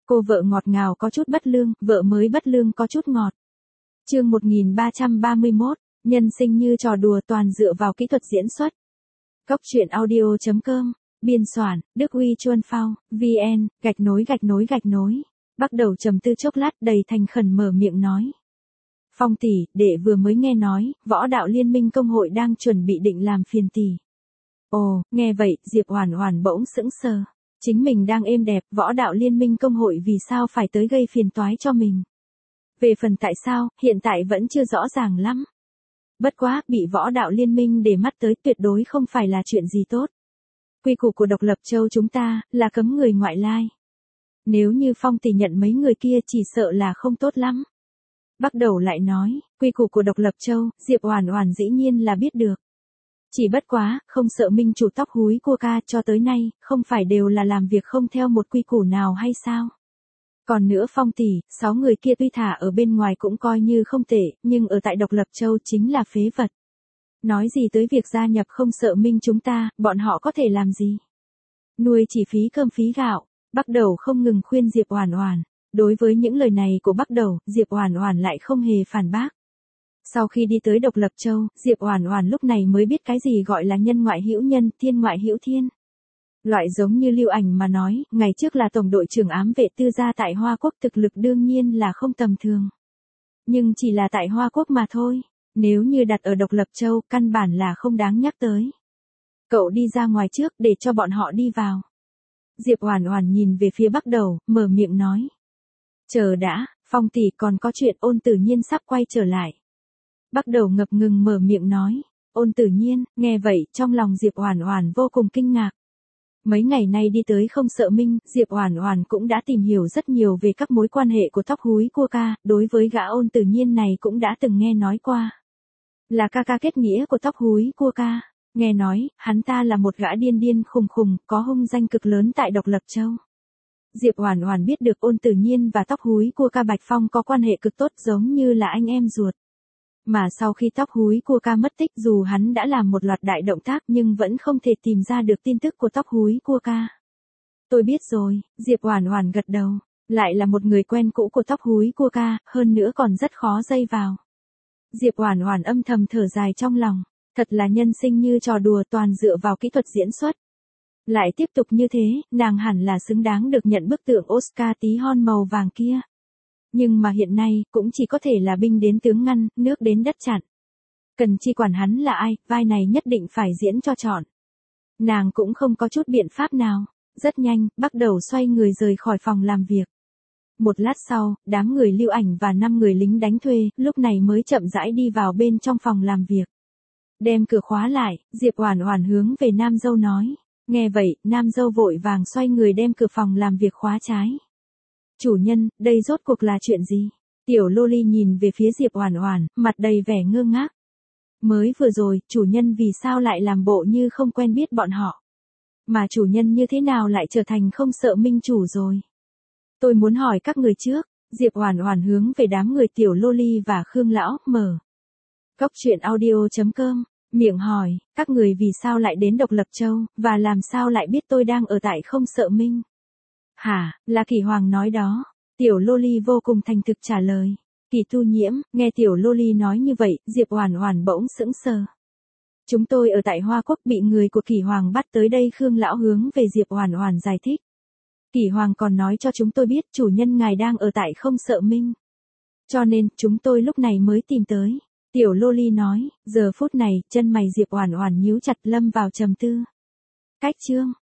Cô vợ ngọt ngào có chút bất lương, vợ mới bất lương có chút ngọt. Chương 1331, nhân sinh như trò đùa toàn dựa vào kỹ thuật diễn xuất. Cốc truyện audio.com, biên soạn, Đức Huy Chuân Phao, VN, _. Bắt đầu trầm tư chốc lát đầy thành khẩn mở miệng nói. Phong tỷ, đệ vừa mới nghe nói, võ đạo liên minh công hội đang chuẩn bị định làm phiền tỷ. Ồ, nghe vậy, Diệp Oản Oản bỗng sững sờ. Chính mình đang êm đẹp, võ đạo liên minh công hội vì sao phải tới gây phiền toái cho mình. Về phần tại sao, hiện tại vẫn chưa rõ ràng lắm. Bất quá, bị võ đạo liên minh để mắt tới tuyệt đối không phải là chuyện gì tốt. Quy củ của Độc Lập Châu chúng ta, là cấm người ngoại lai. Nếu như Phong tỷ nhận mấy người kia chỉ sợ là không tốt lắm. Bắt đầu lại nói, quy củ của Độc Lập Châu, Diệp Oản Oản dĩ nhiên là biết được. Chỉ bất quá, không sợ minh chủ tóc húi cua ca cho tới nay, không phải đều là làm việc không theo một quy củ nào hay sao? Còn nữa Phong tỷ, 6 người kia tuy thả ở bên ngoài cũng coi như không tệ, nhưng ở tại Độc Lập Châu chính là phế vật. Nói gì tới việc gia nhập không sợ minh chúng ta, bọn họ có thể làm gì? Nuôi chỉ phí cơm phí gạo, Bắc Đầu không ngừng khuyên Diệp Oản Oản. Đối với những lời này của Bắc Đầu, Diệp Oản Oản lại không hề phản bác. Sau khi đi tới Độc Lập Châu, Diệp Oản Oản lúc này mới biết cái gì gọi là nhân ngoại hữu nhân, thiên ngoại hữu thiên. Loại giống như Lưu Ảnh mà nói, ngày trước là tổng đội trưởng ám vệ tư gia tại Hoa Quốc, thực lực đương nhiên là không tầm thường. Nhưng chỉ là tại Hoa Quốc mà thôi, nếu như đặt ở Độc Lập Châu, căn bản là không đáng nhắc tới. Cậu đi ra ngoài trước để cho bọn họ đi vào. Diệp Oản Oản nhìn về phía Bắc Đầu, mở miệng nói. Chờ đã, Phong tỷ còn có chuyện Ôn Tử Nhiên sắp quay trở lại. Bắc Đầu ngập ngừng mở miệng nói. Ôn Tử Nhiên, nghe vậy, trong lòng Diệp Oản Oản vô cùng kinh ngạc. Mấy ngày nay đi tới không sợ minh, Diệp Oản Oản cũng đã tìm hiểu rất nhiều về các mối quan hệ của tóc húi cua ca, đối với gã Ôn Tử Nhiên này cũng đã từng nghe nói qua. Là ca ca kết nghĩa của tóc húi cua ca, nghe nói, hắn ta là một gã điên điên khùng khùng, có hung danh cực lớn tại Độc Lập Châu. Diệp Oản Oản biết được Ôn Tử Nhiên và tóc húi cua ca Bạch Phong có quan hệ cực tốt giống như là anh em ruột. Mà sau khi tóc húi cua ca mất tích dù hắn đã làm một loạt đại động tác nhưng vẫn không thể tìm ra được tin tức của tóc húi cua ca. Tôi biết rồi, Diệp Oản Oản gật đầu, lại là một người quen cũ của tóc húi cua ca, hơn nữa còn rất khó dây vào. Diệp Oản Oản âm thầm thở dài trong lòng, thật là nhân sinh như trò đùa toàn dựa vào kỹ thuật diễn xuất. Lại tiếp tục như thế, nàng hẳn là xứng đáng được nhận bức tượng Oscar tí hon màu vàng kia. Nhưng mà hiện nay, cũng chỉ có thể là binh đến tướng ngăn, nước đến đất chặn. Cần chi quản hắn là ai, vai này nhất định phải diễn cho trọn. Nàng cũng không có chút biện pháp nào. Rất nhanh, Bắc Đầu xoay người rời khỏi phòng làm việc. Một lát sau, đám người Lưu Ảnh và 5 người lính đánh thuê, lúc này mới chậm rãi đi vào bên trong phòng làm việc. Đem cửa khóa lại, Diệp Oản Oản hướng về Nam Dâu nói. Nghe vậy, Nam Dâu vội vàng xoay người đem cửa phòng làm việc khóa trái. Chủ nhân, đây rốt cuộc là chuyện gì? Tiểu Loli nhìn về phía Diệp Oản Oản, mặt đầy vẻ ngơ ngác. Mới vừa rồi, chủ nhân vì sao lại làm bộ như không quen biết bọn họ? Mà chủ nhân như thế nào lại trở thành không sợ minh chủ rồi? Tôi muốn hỏi các người trước. Diệp Oản Oản hướng về đám người Tiểu Loli và Khương Lão, mở. Cốc truyện audio.com, miệng hỏi, các người vì sao lại đến Độc Lập Châu, và làm sao lại biết tôi đang ở tại không sợ minh? Hả, là Kỷ Hoàng nói đó. Tiểu Loli vô cùng thành thực trả lời. Kỷ Tu Nhiễm, nghe Tiểu Loli nói như vậy, Diệp Oản Oản bỗng sững sờ. Chúng tôi ở tại Hoa Quốc bị người của Kỷ Hoàng bắt tới đây. Khương Lão hướng về Diệp Oản Oản giải thích. Kỷ Hoàng còn nói cho chúng tôi biết chủ nhân ngài đang ở tại không sợ minh. Cho nên, chúng tôi lúc này mới tìm tới. Tiểu Loli nói, giờ phút này, chân mày Diệp Oản Oản nhíu chặt lâm vào trầm tư. Cách chương.